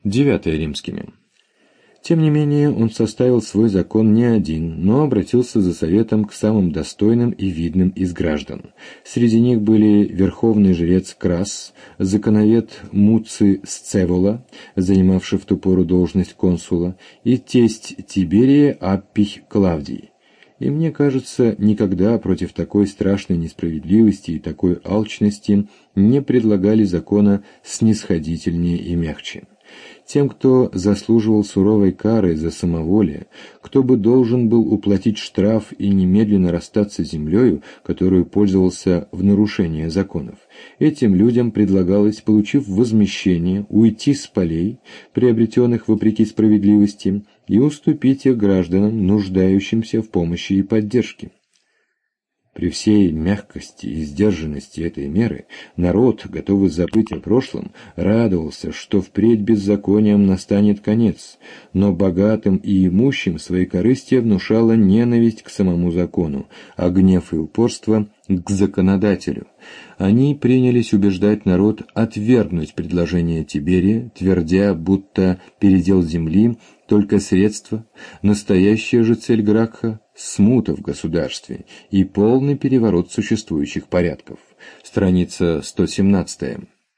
9 римскими. Тем не менее, он составил свой закон не один, но обратился за советом к самым достойным и видным из граждан. Среди них были верховный жрец Крас, законовед Муций Сцевола, занимавший в ту пору должность консула, и тесть Тиберия Аппий Клавдий. И мне кажется, никогда против такой страшной несправедливости и такой алчности не предлагали закона снисходительнее и мягче. Тем, кто заслуживал суровой кары за самоволие, кто бы должен был уплатить штраф и немедленно расстаться с землею, которую пользовался в нарушение законов, этим людям предлагалось, получив возмещение, уйти с полей, приобретенных вопреки справедливости, и уступить их гражданам, нуждающимся в помощи и поддержке. При всей мягкости и сдержанности этой меры народ, готовый забыть о прошлом, радовался, что впредь беззаконием настанет конец, но богатым и имущим своекорыстие внушало ненависть к самому закону, а гнев и упорство к законодателю. Они принялись убеждать народ отвергнуть предложение Тиберия, твердя, будто передел земли только средство, настоящая же цель Гракха – смута в государстве и полный переворот существующих порядков. Страница 117.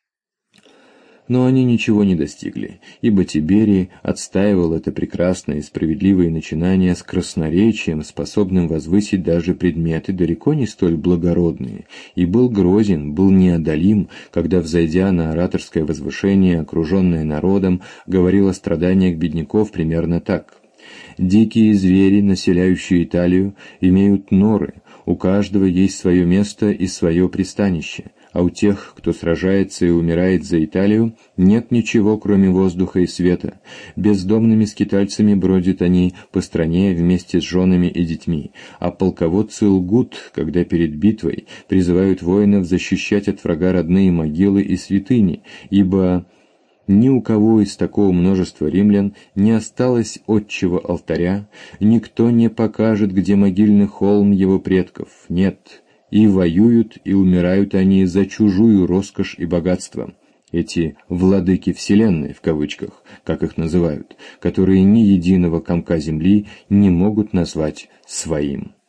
Но они ничего не достигли, ибо Тиберий отстаивал это прекрасное и справедливое начинание с красноречием, способным возвысить даже предметы далеко не столь благородные, и был грозен, был неодолим, когда, взойдя на ораторское возвышение, окруженное народом, говорил о страданиях бедняков примерно так: «Дикие звери, населяющие Италию, имеют норы, у каждого есть свое место и свое пристанище, а у тех, кто сражается и умирает за Италию, нет ничего, кроме воздуха и света. Бездомными скитальцами бродят они по стране вместе с женами и детьми, а полководцы лгут, когда перед битвой призывают воинов защищать от врага родные могилы и святыни, ибо ни у кого из такого множества римлян не осталось отчего алтаря, никто не покажет, где могильный холм его предков, нет, и воюют и умирают они за чужую роскошь и богатство. Эти «владыки вселенной», в кавычках, как их называют, которые ни единого комка земли не могут назвать своим.